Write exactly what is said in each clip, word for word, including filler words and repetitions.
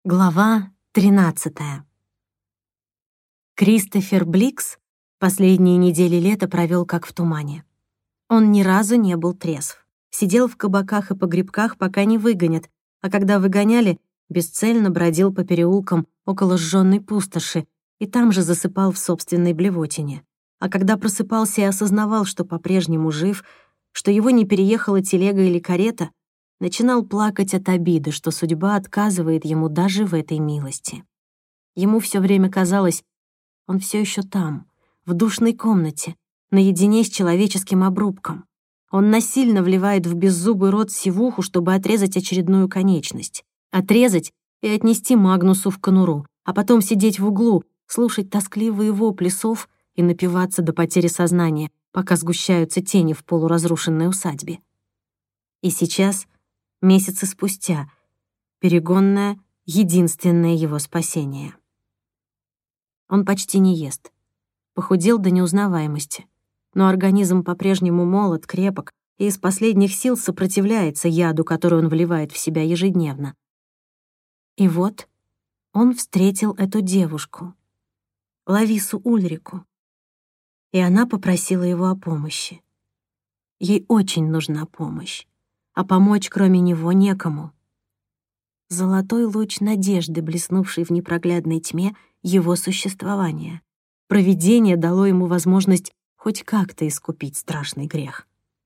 Глава тринадцатая. Кристофер Бликс последние недели лета провел как в тумане. Он ни разу не был трезв. Сидел в кабаках и погребках, пока не выгонят, а когда выгоняли, бесцельно бродил по переулкам около сжённой пустоши и там же засыпал в собственной блевотине. А когда просыпался и осознавал, что по-прежнему жив, что его не переехала телега или карета, начинал плакать от обиды, что судьба отказывает ему даже в этой милости. Ему все время казалось, он все еще там, в душной комнате, наедине с человеческим обрубком. Он насильно вливает в беззубый рот сивуху, чтобы отрезать очередную конечность. Отрезать и отнести Магнусу в конуру, а потом сидеть в углу, слушать тоскливые вопли сов и напиваться до потери сознания, пока сгущаются тени в полуразрушенной усадьбе. И сейчас, месяцы спустя, перегонное — единственное его спасение. Он почти не ест. Похудел до неузнаваемости. Но организм по-прежнему молод, крепок и из последних сил сопротивляется яду, который он вливает в себя ежедневно. И вот он встретил эту девушку, Лавису Ульрику, и она попросила его о помощи. Ей очень нужна помощь, а помочь кроме него некому. Золотой луч надежды, блеснувший в непроглядной тьме его существования. Провидение дало ему возможность хоть как-то искупить страшный грех.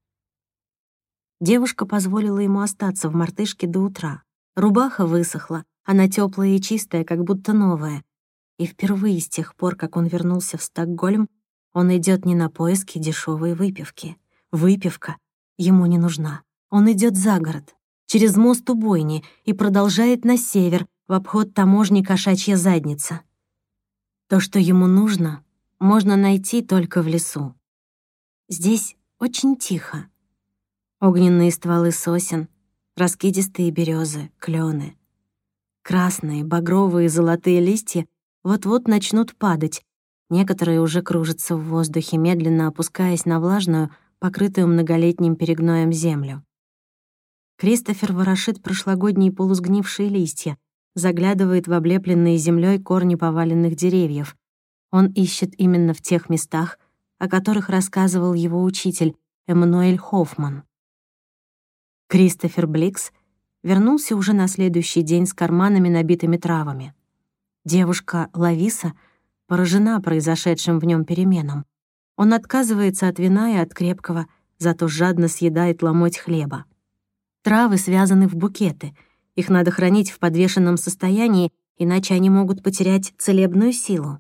Девушка позволила ему остаться в мартышке до утра. Рубаха высохла, она тёплая и чистая, как будто новая. И впервые с тех пор, как он вернулся в Стокгольм, он идёт не на поиски дешёвой выпивки. Выпивка ему не нужна. Он идёт за город, через мост убойни, и продолжает на север, в обход таможни Кошачья задница. То, что ему нужно, можно найти только в лесу. Здесь очень тихо. Огненные стволы сосен, раскидистые березы, клены. Красные, багровые, золотые листья вот-вот начнут падать. Некоторые уже кружатся в воздухе, медленно опускаясь на влажную, покрытую многолетним перегноем землю. Кристофер ворошит прошлогодние полусгнившие листья, заглядывает в облепленные землей корни поваленных деревьев. Он ищет именно в тех местах, о которых рассказывал его учитель Эммануэль Хоффман. Кристофер Бликс вернулся уже на следующий день с карманами, набитыми травами. Девушка Лависа поражена произошедшим в нем переменам. Он отказывается от вина и от крепкого, зато жадно съедает ломоть хлеба. Травы связаны в букеты. Их надо хранить в подвешенном состоянии, иначе они могут потерять целебную силу.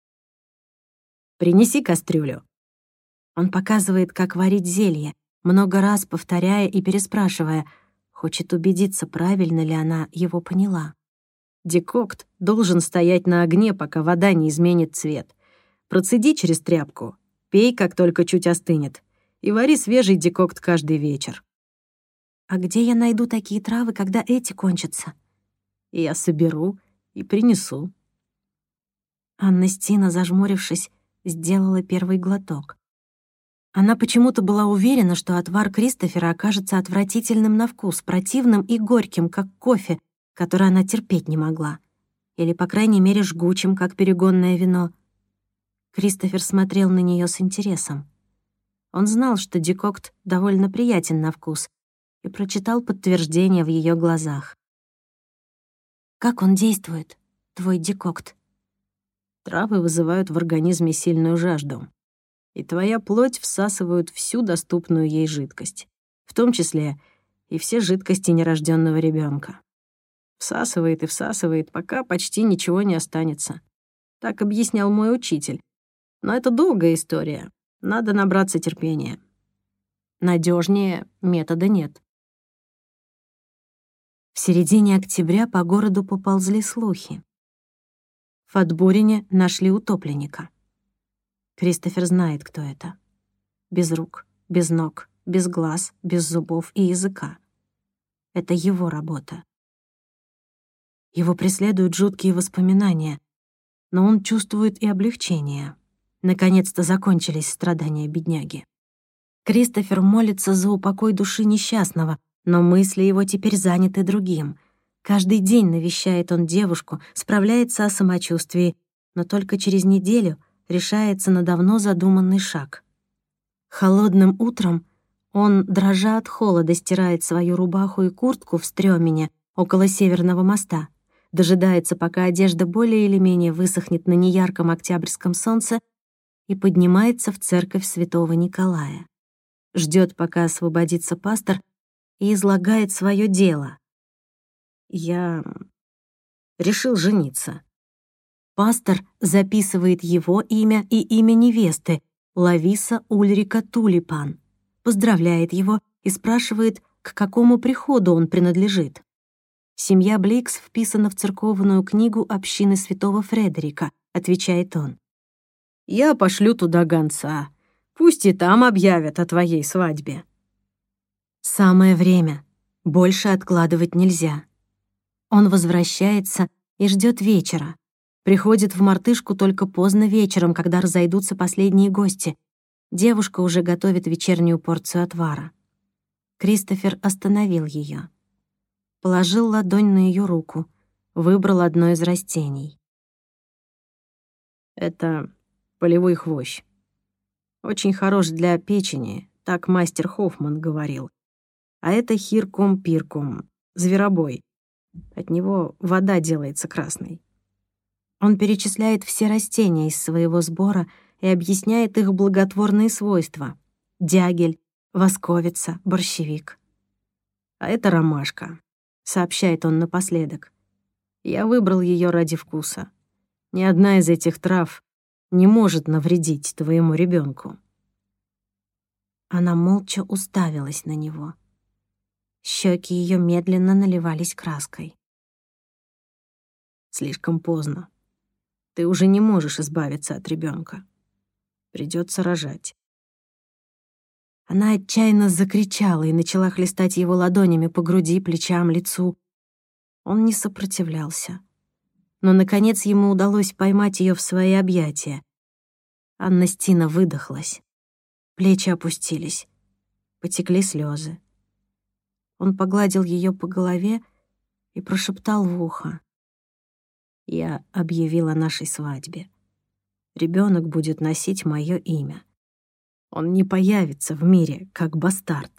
«Принеси кастрюлю». Он показывает, как варить зелье, много раз повторяя и переспрашивая, хочет убедиться, правильно ли она его поняла. Декокт должен стоять на огне, пока вода не изменит цвет. Процеди через тряпку, пей, как только чуть остынет, и вари свежий декокт каждый вечер. «А где я найду такие травы, когда эти кончатся?» «Я соберу и принесу». Анна Стина, зажмурившись, сделала первый глоток. Она почему-то была уверена, что отвар Кристофера окажется отвратительным на вкус, противным и горьким, как кофе, который она терпеть не могла. Или, по крайней мере, жгучим, как перегонное вино. Кристофер смотрел на нее с интересом. Он знал, что декокт довольно приятен на вкус, и прочитал подтверждение в ее глазах. «Как он действует, твой декокт?» Травы вызывают в организме сильную жажду, и твоя плоть всасывают всю доступную ей жидкость, в том числе и все жидкости нерожденного ребенка. Всасывает и всасывает, пока почти ничего не останется. Так объяснял мой учитель. Но это долгая история, надо набраться терпения. Надежнее метода нет. В середине октября по городу поползли слухи. В Фатбурине нашли утопленника. Кристофер знает, кто это. Без рук, без ног, без глаз, без зубов и языка. Это его работа. Его преследуют жуткие воспоминания, но он чувствует и облегчение. Наконец-то закончились страдания бедняги. Кристофер молится за упокой души несчастного, но мысли его теперь заняты другим. Каждый день навещает он девушку, справляется о самочувствии, но только через неделю решается на давно задуманный шаг. Холодным утром он, дрожа от холода, стирает свою рубаху и куртку в стрёмине около Северного моста, дожидается, пока одежда более или менее высохнет на неярком октябрьском солнце, и поднимается в церковь святого Николая. Ждёт, пока освободится пастор, и излагает своё дело. «Я решил жениться». Пастор записывает его имя и имя невесты, Лависа Ульрика Тулипан, поздравляет его и спрашивает, к какому приходу он принадлежит. «Семья Бликс вписана в церковную книгу общины святого Фредерика», — отвечает он. «Я пошлю туда гонца. Пусть и там объявят о твоей свадьбе». Самое время. Больше откладывать нельзя. Он возвращается и ждет вечера. Приходит в мартышку только поздно вечером, когда разойдутся последние гости. Девушка уже готовит вечернюю порцию отвара. Кристофер остановил ее, положил ладонь на ее руку, выбрал одно из растений. «Это полевой хвощ. Очень хорош для печени, так мастер Хоффман говорил. А это хиркум пиркум, зверобой. От него вода делается красной». Он перечисляет все растения из своего сбора и объясняет их благотворные свойства. Дягель, восковица, борщевик. «А это ромашка», — сообщает он напоследок. «Я выбрал ее ради вкуса. Ни одна из этих трав не может навредить твоему ребенку». Она молча уставилась на него. Щеки ее медленно наливались краской. «Слишком поздно. Ты уже не можешь избавиться от ребенка. Придется рожать». Она отчаянно закричала и начала хлестать его ладонями по груди, плечам, лицу. Он не сопротивлялся. Но, наконец, ему удалось поймать ее в свои объятия. Анна Стина выдохлась. Плечи опустились. Потекли слезы. Он погладил ее по голове и прошептал в ухо: «Я объявил о нашей свадьбе. Ребенок будет носить мое имя. Он не появится в мире, как бастард».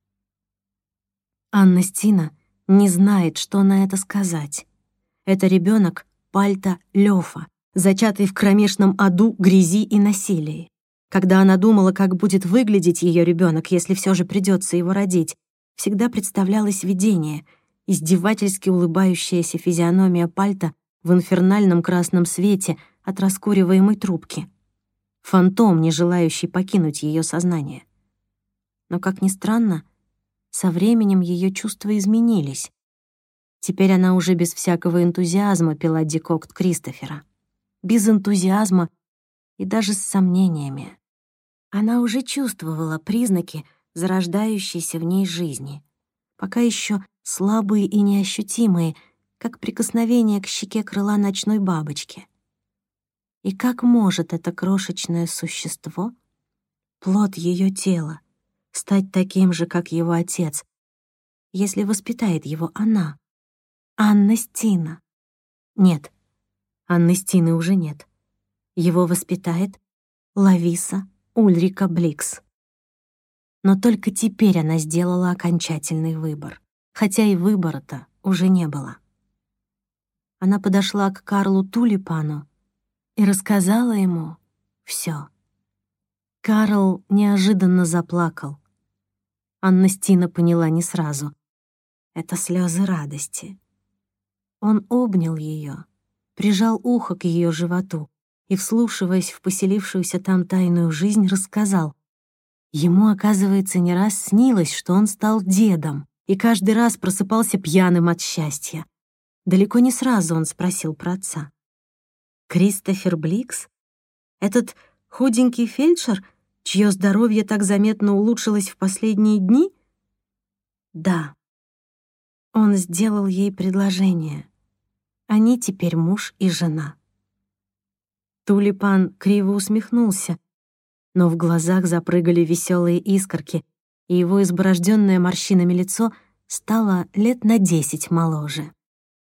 Анна Стина не знает, что на это сказать. Это ребенок Пальта Лёфа, зачатый в кромешном аду, грязи и насилии. Когда она думала, как будет выглядеть ее ребенок, если все же придется его родить, всегда представлялось видение, издевательски улыбающаяся физиономия Пальта в инфернальном красном свете от раскуриваемой трубки. Фантом, не желающий покинуть ее сознание. Но, как ни странно, со временем ее чувства изменились. Теперь она уже без всякого энтузиазма пила декокт Кристофера. Без энтузиазма и даже с сомнениями. Она уже чувствовала признаки зарождающейся в ней жизни, пока еще слабые и неощутимые, как прикосновение к щеке крыла ночной бабочки. И как может это крошечное существо, плод ее тела, стать таким же, как его отец, если воспитает его она, Анна Стина? Нет, Анны Стины уже нет. Его воспитает Лависа Ульрика Бликс. Но только теперь она сделала окончательный выбор, хотя и выбора-то уже не было. Она подошла к Карлу Тулипану и рассказала ему всё. Карл неожиданно заплакал. Анна Стина поняла не сразу. Это слёзы радости. Он обнял её, прижал ухо к её животу и, вслушиваясь в поселившуюся там тайную жизнь, рассказал. Ему, оказывается, не раз снилось, что он стал дедом и каждый раз просыпался пьяным от счастья. Далеко не сразу он спросил про отца. Кристофер Бликс? Этот худенький фельдшер, чье здоровье так заметно улучшилось в последние дни? Да. Он сделал ей предложение. Они теперь муж и жена. Тулипан криво усмехнулся, но в глазах запрыгали веселые искорки, и его изборожденное морщинами лицо стало лет на десять моложе.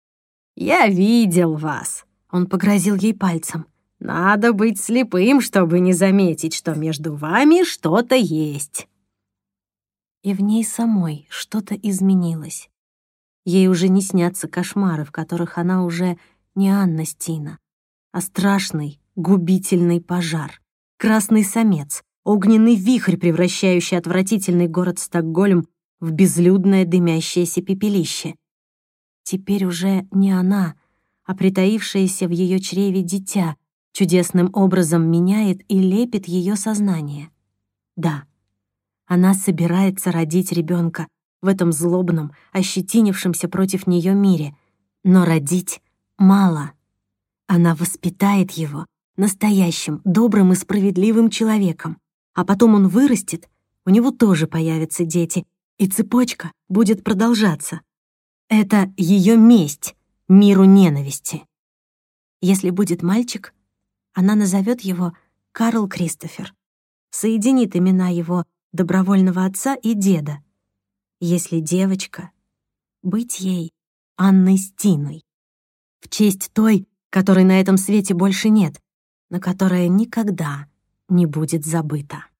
«Я видел вас», — он погрозил ей пальцем. «Надо быть слепым, чтобы не заметить, что между вами что-то есть». И в ней самой что-то изменилось. Ей уже не снятся кошмары, в которых она уже не Анна Стина, а страшный, губительный пожар, красный самец, огненный вихрь, превращающий отвратительный город Стокгольм в безлюдное дымящееся пепелище. Теперь уже не она, а притаившееся в ее чреве дитя чудесным образом меняет и лепит ее сознание. Да, она собирается родить ребенка в этом злобном, ощетинившемся против нее мире, но родить мало. Она воспитает его настоящим, добрым и справедливым человеком, а потом он вырастет, у него тоже появятся дети, и цепочка будет продолжаться. Это ее месть миру ненависти. Если будет мальчик, она назовет его Карл Кристофер, соединит имена его добровольного отца и деда. Если девочка, быть ей Анной Стиной, в честь той, которой на этом свете больше нет, но которая никогда не будет забыта.